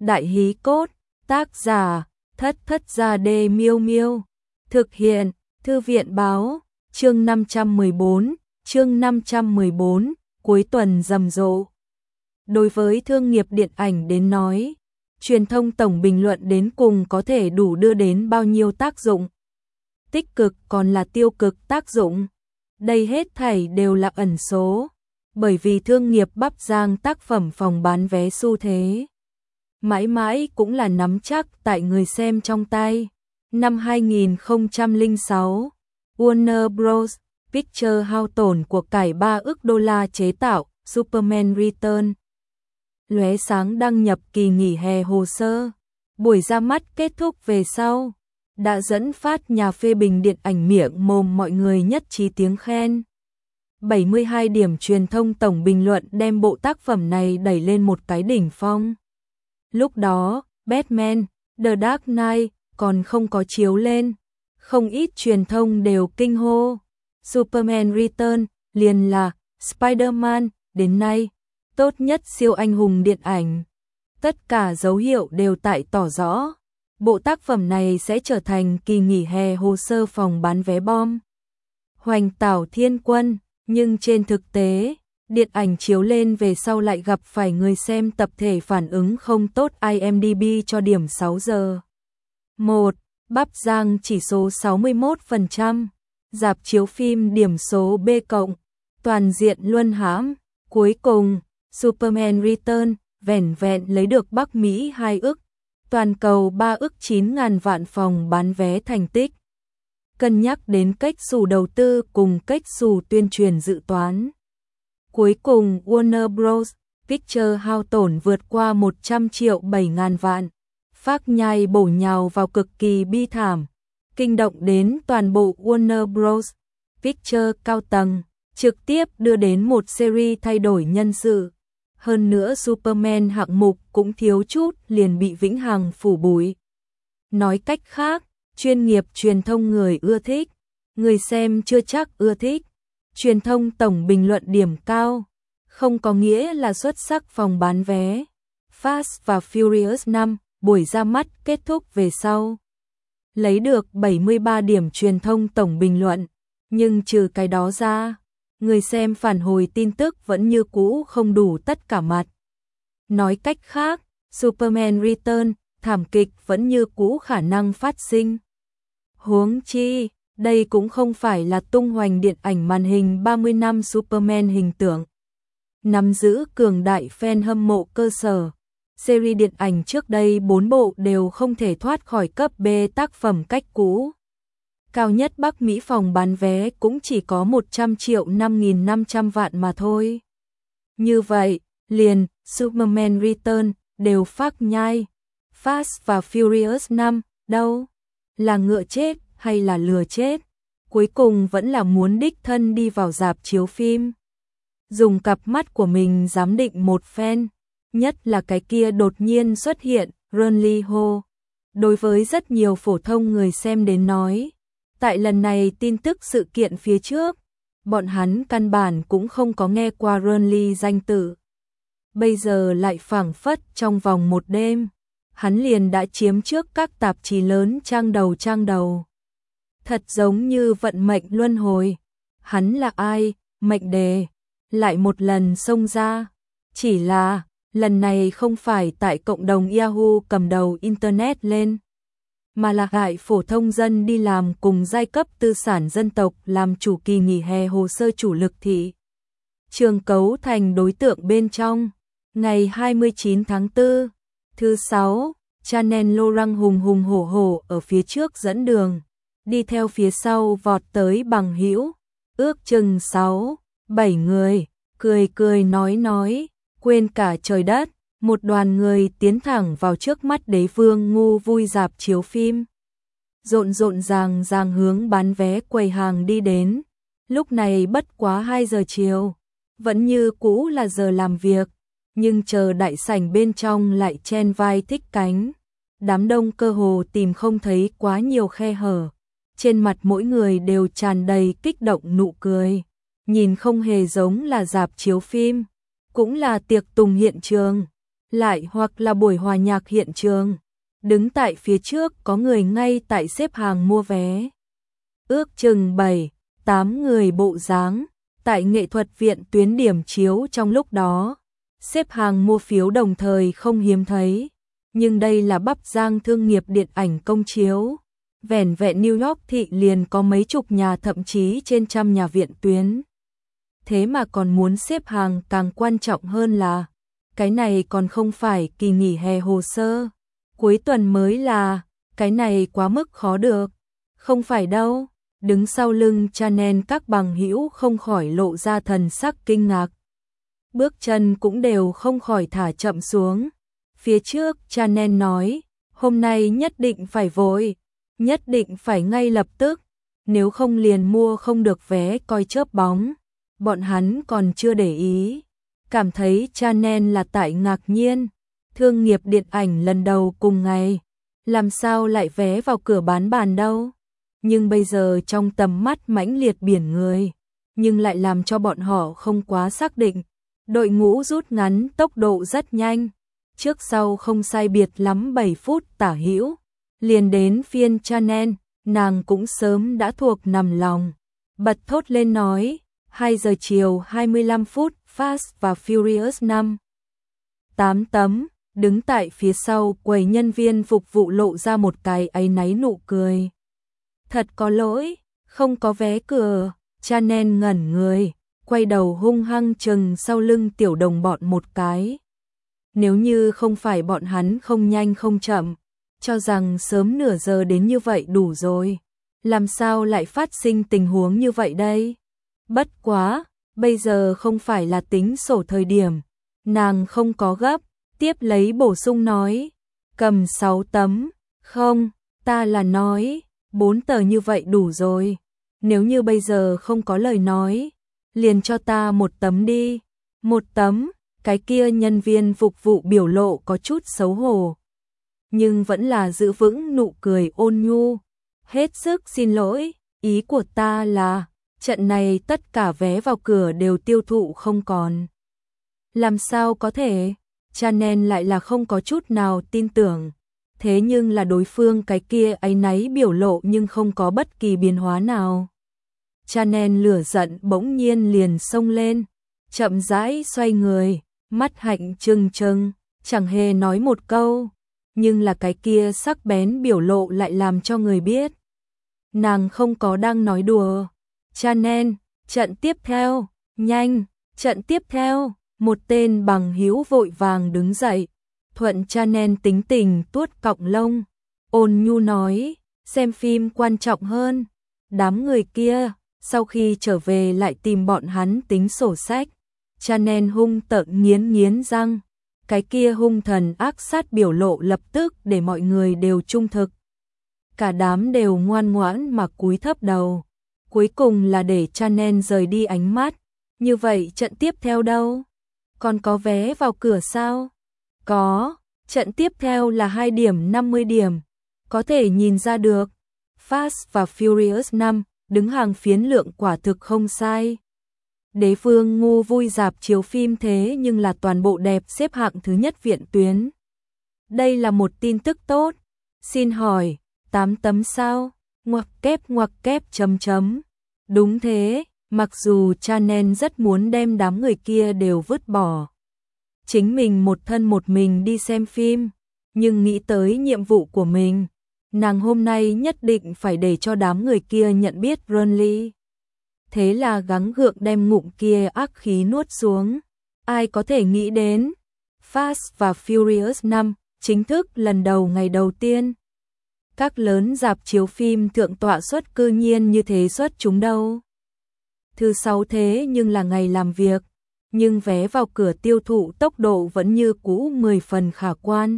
Đại hí cốt, tác giả, Thất Thất Gia Đê Miêu Miêu. Thực hiện, Thư viện báo, chương 514, cuối tuần rầm rộ. Đối với thương nghiệp điện ảnh đến nói, truyền thông tổng bình luận đến cùng có thể đủ đưa đến bao nhiêu tác dụng. Tích cực còn là tiêu cực tác dụng. Đây hết thảy đều là ẩn số, bởi vì thương nghiệp bắp rang tác phẩm phòng bán vé xu thế. Mãi mãi cũng là nắm chắc tại người xem trong tay. Năm 2006, Warner Bros. Pictures hao tổn của cải 3 ức đô la chế tạo Superman Return. Lóe sáng đăng nhập kỳ nghỉ hè hồ sơ. Buổi ra mắt kết thúc về sau, đã dẫn phát nhà phê bình điện ảnh miệng mồm mọi người nhất trí tiếng khen. 72 điểm truyền thông tổng bình luận đem bộ tác phẩm này đẩy lên một cái đỉnh phong. Lúc đó, Batman, The Dark Knight còn không có chiếu lên, không ít truyền thông đều kinh hô. Superman Return liền là Spider-Man đến nay tốt nhất siêu anh hùng điện ảnh. Tất cả dấu hiệu đều tại tỏ rõ, bộ tác phẩm này sẽ trở thành kỳ nghỉ hè hồ sơ phòng bán vé bom. Hoành tảo thiên quân, nhưng trên thực tế, điện ảnh chiếu lên về sau lại gặp phải người xem tập thể phản ứng không tốt. IMDb cho điểm 6 giờ. 1. Bắp rang chỉ số 61%. Rạp chiếu phim điểm số B+. Toàn diện luân hãm. Cuối cùng, Superman Return vẻn vẹn lấy được Bắc Mỹ 2 ức, toàn cầu 3 ức 9.000 vạn phòng bán vé thành tích. Cân nhắc đến cách xù đầu tư cùng cách xù tuyên truyền dự toán. Cuối cùng Warner Bros. Pictures hao tổn vượt qua 100 triệu 7.000 vạn. Phác nhai bổ nhào vào cực kỳ bi thảm, kinh động đến toàn bộ Warner Bros. Pictures cao tầng, trực tiếp đưa đến một series thay đổi nhân sự. Hơn nữa Superman hạng mục cũng thiếu chút liền bị vĩnh hằng phủ bụi. Nói cách khác, chuyên nghiệp truyền thông người ưa thích, người xem chưa chắc ưa thích. Truyền thông tổng bình luận điểm cao, không có nghĩa là xuất sắc phòng bán vé. Fast và Furious 5, buổi ra mắt kết thúc về sau, lấy được 73 điểm truyền thông tổng bình luận, nhưng trừ cái đó ra, người xem phản hồi tin tức vẫn như cũ không đủ tất cả mặt. Nói cách khác, Superman Return, thảm kịch vẫn như cũ khả năng phát sinh. Huống chi, đây cũng không phải là tung hoành điện ảnh màn hình 30 năm Superman hình tượng. Nắm giữ cường đại fan hâm mộ cơ sở, series điện ảnh trước đây 4 bộ đều không thể thoát khỏi cấp B tác phẩm cách cũ. Cao nhất Bắc Mỹ phòng bán vé cũng chỉ có 100 triệu 5.500 vạn mà thôi. Như vậy, liền, Superman Return đều phác nhai. Fast và Furious 5, đâu? Là ngựa chết hay là lừa chết? Cuối cùng vẫn là muốn đích thân đi vào rạp chiếu phim. Dùng cặp mắt của mình giám định một phen, nhất là cái kia đột nhiên xuất hiện, Ron Lee Ho. Đối với rất nhiều phổ thông người xem đến nói, tại lần này tin tức sự kiện phía trước, bọn hắn căn bản cũng không có nghe qua Ron Lee danh tự. Bây giờ lại phảng phất trong vòng một đêm, hắn liền đã chiếm trước các tạp chí lớn trang đầu. Thật giống như vận mệnh luân hồi. Hắn là ai? Mệnh đề lại một lần xông ra. Chỉ là, lần này không phải tại cộng đồng Yahoo cầm đầu Internet lên, mà là hại phổ thông dân đi làm cùng giai cấp tư sản dân tộc làm chủ kỳ nghỉ hè hồ sơ chủ lực thị trường cấu thành đối tượng bên trong. Ngày 29 tháng 4, thứ 6, Chanel Laurent hùng hổ ở phía trước dẫn đường, đi theo phía sau vọt tới bằng hữu, ước chừng 6, 7 người, cười nói, quên cả trời đất, một đoàn người tiến thẳng vào trước mắt đế vương ngu vui rạp chiếu phim. Rộn ràng hướng bán vé quầy hàng đi đến, lúc này bất quá 2 giờ chiều, vẫn như cũ là giờ làm việc, nhưng chờ đại sảnh bên trong lại chen vai thích cánh. Đám đông cơ hồ tìm không thấy quá nhiều khe hở, trên mặt mỗi người đều tràn đầy kích động nụ cười, nhìn không hề giống là rạp chiếu phim, cũng là tiệc tùng hiện trường. lại hoặc là buổi hòa nhạc hiện trường. Đứng tại phía trước có người ngay tại xếp hàng mua vé. Ước chừng 7-8 người bộ dáng, tại nghệ thuật viện tuyến điểm chiếu trong lúc đó. Xếp hàng mua phiếu đồng thời không hiếm thấy. Nhưng đây là Bắp Giang thương nghiệp điện ảnh công chiếu. Vẻn vẹn New York thị liền có mấy chục nhà, thậm chí trên trăm nhà viện tuyến. Thế mà còn muốn xếp hàng, càng quan trọng hơn là cái này còn không phải kỳ nghỉ hè hồ sơ. Cuối tuần mới là, cái này quá mức khó được. Không phải đâu, đứng sau lưng Chanel các bằng hữu không khỏi lộ ra thần sắc kinh ngạc. Bước chân cũng đều không khỏi thả chậm xuống. Phía trước Chanel nói, hôm nay nhất định phải vội, nhất định phải ngay lập tức, nếu không liền mua không được vé coi chớp bóng. Bọn hắn còn chưa để ý, cảm thấy Chanel là tại ngạc nhiên. Thương nghiệp điện ảnh lần đầu cùng ngày, làm sao lại vé vào cửa bán bàn đâu. Nhưng bây giờ trong tầm mắt mãnh liệt biển người, nhưng lại làm cho bọn họ không quá xác định. Đội ngũ rút ngắn tốc độ rất nhanh, trước sau không sai biệt lắm 7 phút tả hữu, liền đến phiên Chanel, nàng cũng sớm đã thuộc nằm lòng. Bật thốt lên nói, 2 giờ chiều 25 phút, Fast và Furious 5. 8 tấm, đứng tại phía sau quầy nhân viên phục vụ lộ ra một cái áy náy nụ cười. Thật có lỗi, không có vé cửa. Chanel ngẩn người, quay đầu hung hăng chừng sau lưng tiểu đồng bọn một cái. Nếu như không phải bọn hắn không nhanh không chậm, cho rằng sớm nửa giờ đến như vậy đủ rồi. Làm sao lại phát sinh tình huống như vậy đây? Bất quá, bây giờ không phải là tính sổ thời điểm. Nàng không có gấp, tiếp lấy bổ sung nói. Cầm 6 tấm, không, ta là nói, 4 tờ như vậy đủ rồi. Nếu như bây giờ không có lời nói, liền cho ta 1 tấm đi. 1 tấm, cái kia nhân viên phục vụ biểu lộ có chút xấu hổ. Nhưng vẫn là giữ vững nụ cười ôn nhu. Hết sức xin lỗi, ý của ta là, trận này tất cả vé vào cửa đều tiêu thụ không còn. Làm sao có thể? Chanel lại là không có chút nào tin tưởng. Thế nhưng là đối phương cái kia áy náy biểu lộ nhưng không có bất kỳ biến hóa nào. Chanel lửa giận bỗng nhiên liền xông lên, chậm rãi xoay người, mắt hạnh trừng trừng, chẳng hề nói một câu, nhưng là cái kia sắc bén biểu lộ lại làm cho người biết. Nàng không có đang nói đùa. Chanel, trận tiếp theo, nhanh, trận tiếp theo, một tên bằng hữu vội vàng đứng dậy, thuận Chanel tính tình tuốt cọng lông, ôn nhu nói, xem phim quan trọng hơn. Đám người kia, sau khi trở về lại tìm bọn hắn tính sổ sách. Chanel hung tợn nghiến răng, cái kia hung thần ác sát biểu lộ lập tức để mọi người đều trung thực. Cả đám đều ngoan ngoãn mà cúi thấp đầu. Cuối cùng là để Chanel rời đi ánh mắt. Như vậy trận tiếp theo đâu? Còn có vé vào cửa sao? Có, trận tiếp theo là 2 điểm 50 điểm. Có thể nhìn ra được. Fast và Furious 5, đứng hàng phiến lượng quả thực không sai. Đế vương ngu vui rạp chiếu phim thế nhưng là toàn bộ đẹp xếp hạng thứ nhất viện tuyến. Đây là một tin tức tốt. Xin hỏi, 8 tấm sao? Ngoặc kép chấm chấm. Đúng thế, mặc dù Chanel rất muốn đem đám người kia đều vứt bỏ. Chính mình một thân một mình đi xem phim, nhưng nghĩ tới nhiệm vụ của mình, nàng hôm nay nhất định phải để cho đám người kia nhận biết Burnley. Thế là gắng gượng đem ngụm kia ác khí nuốt xuống. Ai có thể nghĩ đến, Fast và Furious 5 chính thức lần đầu ngày đầu tiên. Các lớn rạp chiếu phim thượng tọa suất cư nhiên như thế suất chúng đâu. Thứ 6 thế nhưng là ngày làm việc, nhưng vé vào cửa tiêu thụ tốc độ vẫn như cũ 10 phần khả quan.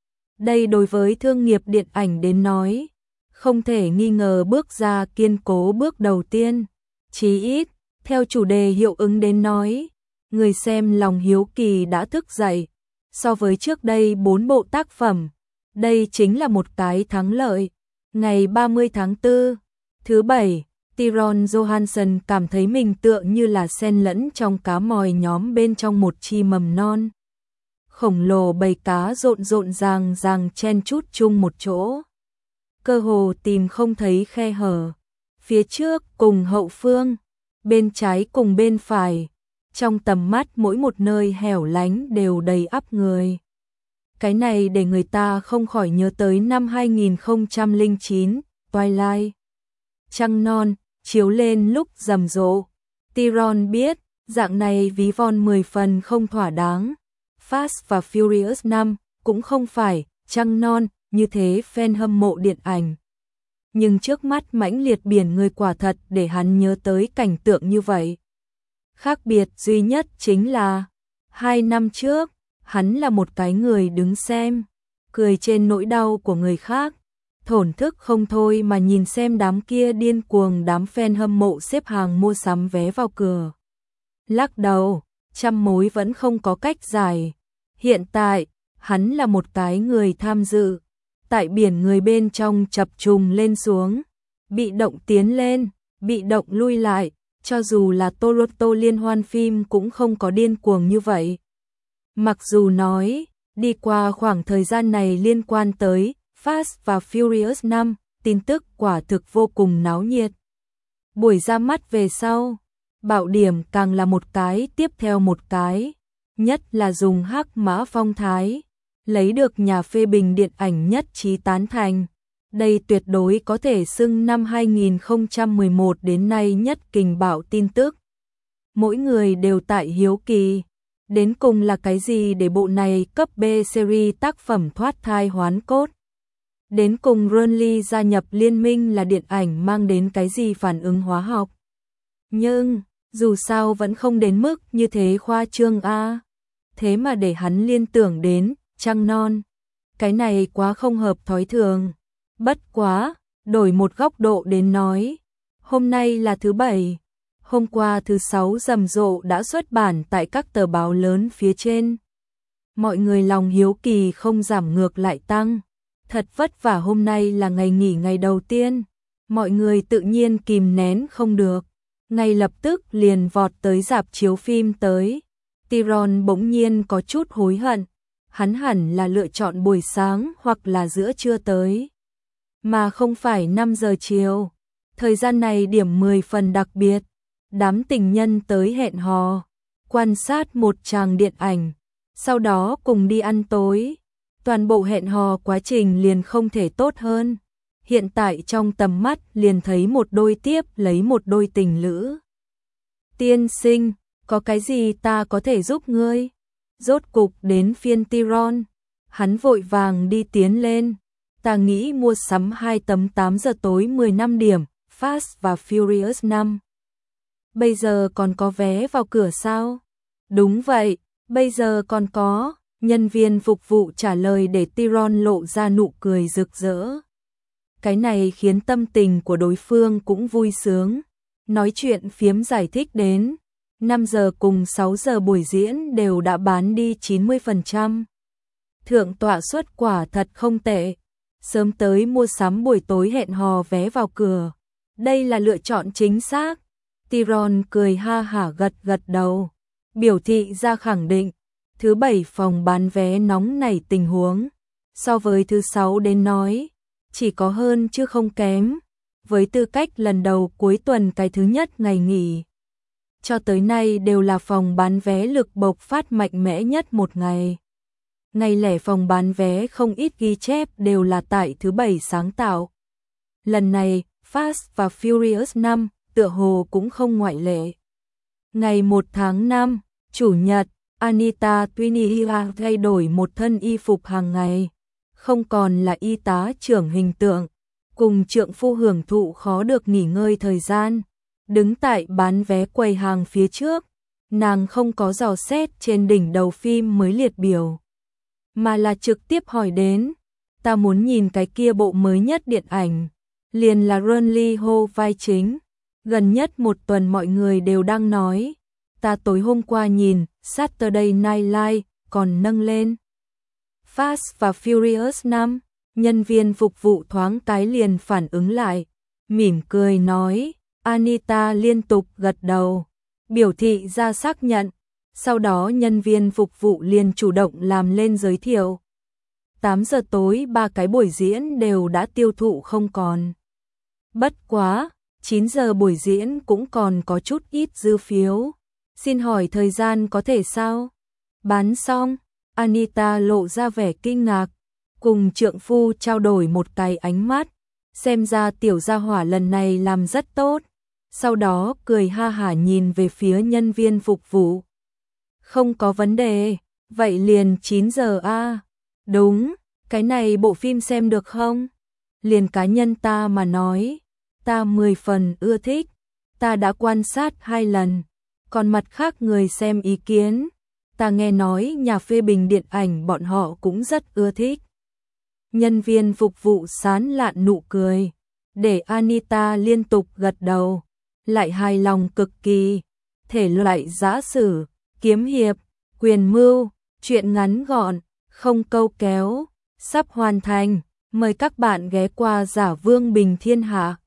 Đây đối với thương nghiệp điện ảnh đến nói, không thể nghi ngờ bước ra kiên cố bước đầu tiên. Chí ít, theo chủ đề hiệu ứng đến nói, người xem lòng hiếu kỳ đã thức dậy. So với trước đây 4 bộ tác phẩm, đây chính là một cái thắng lợi. Ngày 30 tháng 4, thứ Bảy, Tyrone Johansson cảm thấy mình tựa như là sen lẫn trong cá mòi nhóm bên trong một chi mầm non. khổng lồ bầy cá rộn rộn ràng ràng chen chúc chung một chỗ. Cơ hồ tìm không thấy khe hở. Phía trước cùng hậu phương, bên trái cùng bên phải, trong tầm mắt mỗi một nơi hẻo lánh đều đầy ắp người. Cái này để người ta không khỏi nhớ tới năm 2009, Twilight. Trăng non, chiếu lên lúc rầm rộ. Tyrion biết, dạng này ví von 10 phần không thỏa đáng. Fast và Furious 5 cũng không phải trăng non như thế fan hâm mộ điện ảnh. Nhưng trước mắt mãnh liệt biển người quả thật để hắn nhớ tới cảnh tượng như vậy. Khác biệt duy nhất chính là 2 năm trước, hắn là một cái người đứng xem, cười trên nỗi đau của người khác, thổn thức không thôi mà nhìn xem đám kia điên cuồng đám fan hâm mộ xếp hàng mua sắm vé vào cửa. Lắc đầu, trăm mối vẫn không có cách giải. Hiện tại, hắn là một cái người tham dự, tại biển người bên trong chập trùng lên xuống, bị động tiến lên, bị động lui lại, cho dù là Toronto liên hoan phim cũng không có điên cuồng như vậy. Mặc dù nói, đi qua khoảng thời gian này liên quan tới Fast và Furious 5, tin tức quả thực vô cùng náo nhiệt. Buổi ra mắt về sau, bạo điểm càng là một cái tiếp theo một cái, nhất là dùng hắc mã phong thái, lấy được nhà phê bình điện ảnh nhất trí tán thành. Đây tuyệt đối có thể xưng năm 2011 đến nay nhất kình bạo tin tức. Mỗi người đều tại hiếu kỳ, đến cùng là cái gì để bộ này cấp B series tác phẩm thoát thai hoán cốt. Đến cùng Burnley gia nhập liên minh là điện ảnh mang đến cái gì phản ứng hóa học. Nhưng, dù sao vẫn không đến mức như thế khoa trương a. Thế mà để hắn liên tưởng đến trăng non. Cái này quá không hợp thói thường. Bất quá, đổi một góc độ đến nói. Hôm nay là thứ Bảy. Hôm qua thứ Sáu rầm rộ đã xuất bản tại các tờ báo lớn phía trên. Mọi người lòng hiếu kỳ không giảm ngược lại tăng. Thật vất vả hôm nay là ngày nghỉ ngày đầu tiên. Mọi người tự nhiên kìm nén không được. Ngay lập tức liền vọt tới rạp chiếu phim tới. Tyrion bỗng nhiên có chút hối hận. Hắn hẳn là lựa chọn buổi sáng hoặc là giữa trưa tới. Mà không phải 5 giờ chiều. Thời gian này điểm 10 phần đặc biệt. Đám tình nhân tới hẹn hò. Quan sát một tràng điện ảnh. Sau đó cùng đi ăn tối. Toàn bộ hẹn hò quá trình liền không thể tốt hơn. Hiện tại trong tầm mắt liền thấy một đôi tiếp lấy một đôi tình lữ. Tiên sinh, có cái gì ta có thể giúp ngươi? Rốt cục đến phiên Tyrion. Hắn vội vàng đi tiến lên. Ta nghĩ mua sắm 2 tấm 8 giờ tối 15 điểm, Fast và Furious 5. Bây giờ còn có vé vào cửa sao? Đúng vậy, bây giờ còn có. Nhân viên phục vụ trả lời để Tyrion lộ ra nụ cười rực rỡ. Cái này khiến tâm tình của đối phương cũng vui sướng. Nói chuyện phiếm giải thích đến. 5 giờ cùng 6 giờ buổi diễn đều đã bán đi 90%. Thượng tọa suất quả thật không tệ. Sớm tới mua sắm buổi tối hẹn hò vé vào cửa. Đây là lựa chọn chính xác. Tyrion cười ha hả gật gật đầu. Biểu thị ra khẳng định. Thứ Bảy phòng bán vé nóng nảy tình huống. So với thứ Sáu đến nói. Chỉ có hơn chứ không kém. Với tư cách lần đầu cuối tuần cái thứ nhất ngày nghỉ. Cho tới nay đều là phòng bán vé lực bộc phát mạnh mẽ nhất một ngày. Ngày lẻ phòng bán vé không ít ghi chép đều là tại thứ Bảy sáng tạo. Lần này, Fast và Furious 5 tựa hồ cũng không ngoại lệ. Ngày 1 tháng 5, Chủ nhật, Anita Twinihia thay đổi một thân y phục hàng ngày. Không còn là y tá trưởng hình tượng. Cùng trượng phu hưởng thụ khó được nghỉ ngơi thời gian. Đứng tại bán vé quầy hàng phía trước. Nàng không có dò xét trên đỉnh đầu phim mới liệt biểu. Mà là trực tiếp hỏi đến. Ta muốn nhìn cái kia bộ mới nhất điện ảnh. Liền là Burnley Ho vai chính. Gần nhất một tuần mọi người đều đang nói. Ta tối hôm qua nhìn Saturday Night Live còn nâng lên. Fast và Furious 5. Nhân viên phục vụ thoáng cái liền phản ứng lại. Mỉm cười nói. Anita liên tục gật đầu. Biểu thị ra xác nhận. Sau đó nhân viên phục vụ liền chủ động làm lên giới thiệu. 8 giờ tối 3 cái buổi diễn đều đã tiêu thụ không còn. Bất quá, 9 giờ buổi diễn cũng còn có chút ít dư phiếu. Xin hỏi thời gian có thể sao? Bán xong, Anita lộ ra vẻ kinh ngạc, cùng trượng phu trao đổi một cái ánh mắt, xem ra tiểu gia hỏa lần này làm rất tốt. Sau đó cười ha hả nhìn về phía nhân viên phục vụ. Không có vấn đề, vậy liền 9 giờ a. Đúng, cái này bộ phim xem được không? Liền cá nhân ta mà nói, ta 10 phần ưa thích, ta đã quan sát 2 lần, còn mặt khác người xem ý kiến, ta nghe nói nhà phê bình điện ảnh bọn họ cũng rất ưa thích. Nhân viên phục vụ sán lạn nụ cười, để Anita liên tục gật đầu, lại hài lòng cực kỳ. Thể loại giã sử, kiếm hiệp, quyền mưu, truyện ngắn gọn, không câu kéo, sắp hoàn thành, mời các bạn ghé qua Giả Vương Bình Thiên Hạ.